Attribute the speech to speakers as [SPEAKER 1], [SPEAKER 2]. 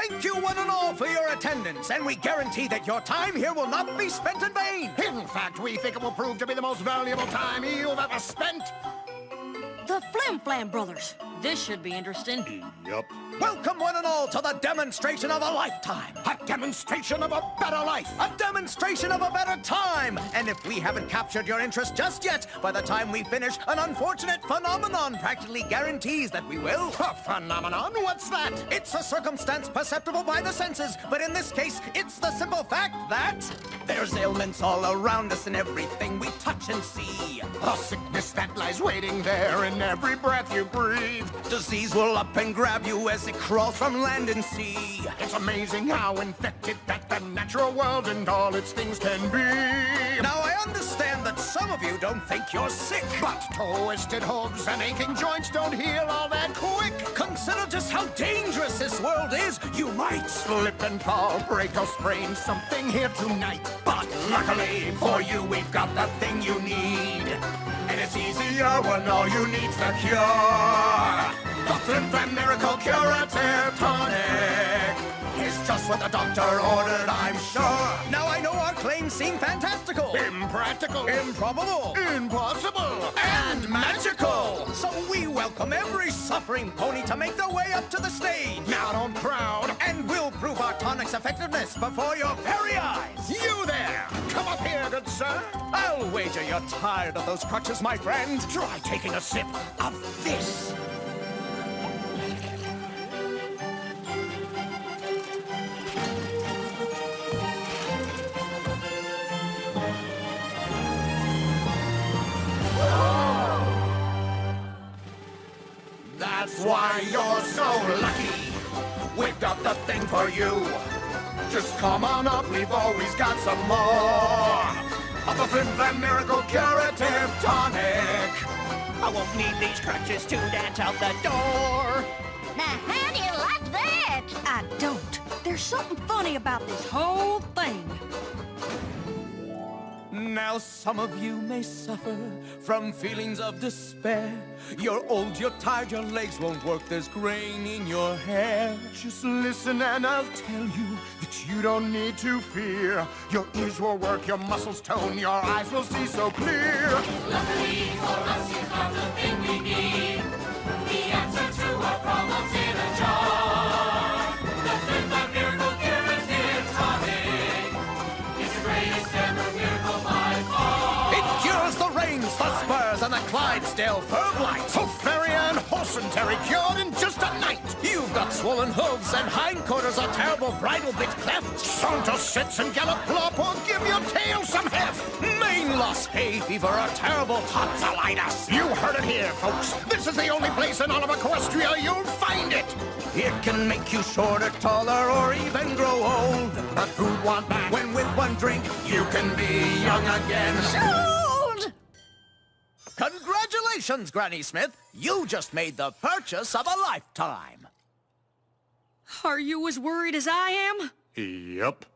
[SPEAKER 1] Thank you one and all for your attendance, and we guarantee that your time here will not be spent in vain.
[SPEAKER 2] In fact, we think it will prove to be the most valuable time you've ever spent.
[SPEAKER 3] The Flim Flam Brothers. This should be interesting.
[SPEAKER 2] Yup.
[SPEAKER 1] Welcome one and all to the demonstration of a lifetime.
[SPEAKER 2] A demonstration of a better life.
[SPEAKER 1] A demonstration of a better time. And if we haven't captured your interest just yet, by the time we finish, an unfortunate phenomenon practically guarantees that we will.
[SPEAKER 2] A phenomenon? What's that?
[SPEAKER 1] It's a circumstance perceptible by the senses, but in this case, it's the simple fact that there's ailments all around us in everything we touch and see.
[SPEAKER 2] A sickness that lies waiting there in every breath you breathe.
[SPEAKER 1] Disease will up and grab you as it crawls from land and sea.
[SPEAKER 2] It's amazing how infected that the natural world and all its things can be.
[SPEAKER 1] Now, I understand that some of you don't think you're sick.
[SPEAKER 2] But twisted hooves and aching joints don't heal all that quick.
[SPEAKER 1] Consider just how dangerous this world is. You might
[SPEAKER 2] Slip and fall, break or sprain something here tonight.
[SPEAKER 1] But luckily for you, we've got the thing you need. And it's easier when all you need's the cure. The Flim Flam Miracle Curative Tonic is just what the doctor ordered, I'm sure. Now I know our claims seem fantastical,
[SPEAKER 2] Impractical,
[SPEAKER 1] improbable,
[SPEAKER 2] impossible,
[SPEAKER 1] and magical. So we welcome every suffering pony to make their way up to the stage.
[SPEAKER 2] Now don't crowd.
[SPEAKER 1] And we'll prove our tonic's effectiveness before your very eyes.
[SPEAKER 2] You there! Come up here, good sir.
[SPEAKER 1] I'll wager you're tired of those crutches, my friend.
[SPEAKER 2] Try taking a sip of this.
[SPEAKER 1] That's why you're so lucky. We've got the thing for you. Just come on up, we've always got some more of the Flim Flam Miracle Curative Tonic. I won't need these crutches to dance out the door.
[SPEAKER 4] Now, how do you like that?
[SPEAKER 3] I don't. There's something funny about this whole thing.
[SPEAKER 1] Now some of you may suffer from feelings of despair. You're old, you're tired, your legs won't work, there's grain in your hair.
[SPEAKER 2] Just listen and I'll tell you that you don't need to fear. Your ears will work, your muscles tone, your eyes will see so clear.
[SPEAKER 5] Luckily for us, you got the thing we need. The answer to our problems in a jar. The Flim Flam Miracle Curative Tonic is the greatest ever miracle by far.
[SPEAKER 1] It cures the Rains, the Spurs, and the Clydesdale fur blight.
[SPEAKER 2] Farrier and Horsenterry cured in just a night.
[SPEAKER 1] You've got swollen hooves and hindquarters, a terrible bridle bit cleft.
[SPEAKER 2] Saunter, sits, and gallop, plop, or give your tail some heft.
[SPEAKER 1] Mane loss, hay fever, a terrible tonsillitis.
[SPEAKER 2] You heard it here, folks. This is the only place in all of Equestria you'll find it.
[SPEAKER 1] It can make you shorter, taller, or even grow old.
[SPEAKER 2] But who'd want that?
[SPEAKER 1] When with one drink, you can be young again.
[SPEAKER 3] Sold!
[SPEAKER 1] Congratulations, Granny Smith. You just made the purchase of a lifetime.
[SPEAKER 3] Are you as worried as I am?
[SPEAKER 2] Yep.